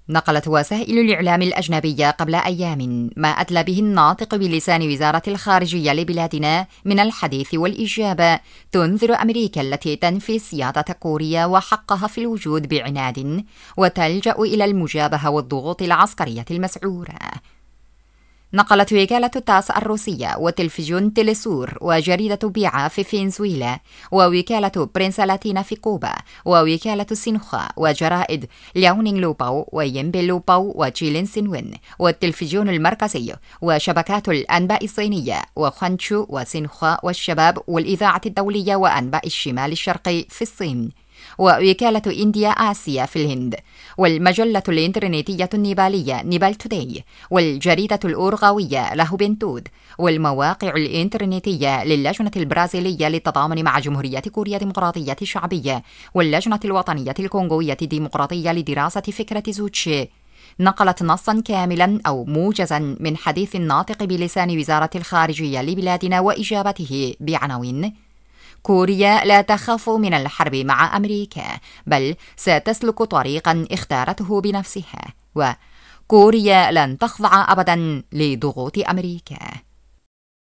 نقلت وسائل الإعلام الأجنبية قبل أيام ما أدلى به الناطق بلسان وزارة الخارجية لبلادنا من الحديث والإجابة، تنذر أمريكا التي تنفي سيادة كوريا وحقها في الوجود بعناد وتلجأ إلى المجابهة والضغوط العسكرية المسعورة. نقلت وكالة تاس الروسية وتلفزيون تيليسور وجريدة بيعة في فنزويلا ووكالة برنسا لاتينا في كوبا ووكالة سينخوا وجرائد لياونينغ لوباو وينبي لوباو وجيلين سينوين والتلفزيون المركزي وشبكات الأنباء الصينية وخوانشو وسينخوا والشباب والإذاعة الدولية وأنباء الشمال الشرقي في الصين ووكالة إنديا آسيا في الهند والمجلة الإنترنتية النيبالية نيبال توداي والجريدة الأورغاوية لاهوبنتود والمواقع الإنترنتية للجنة البرازيلية للتضامن مع جمهورية كوريا الديمقراطية الشعبية واللجنة الوطنية الكونغوية الديمقراطية لدراسة فكرة زوتشي. نقلت نصا كاملا أو موجزا من حديث الناطق بلسان وزارة الخارجية لبلادنا وإجابته بعناوين: كوريا لا تخاف من الحرب مع أمريكا، بل ستسلك طريقا اختارته بنفسها، وكوريا لن تخضع أبدا لضغوط أمريكا.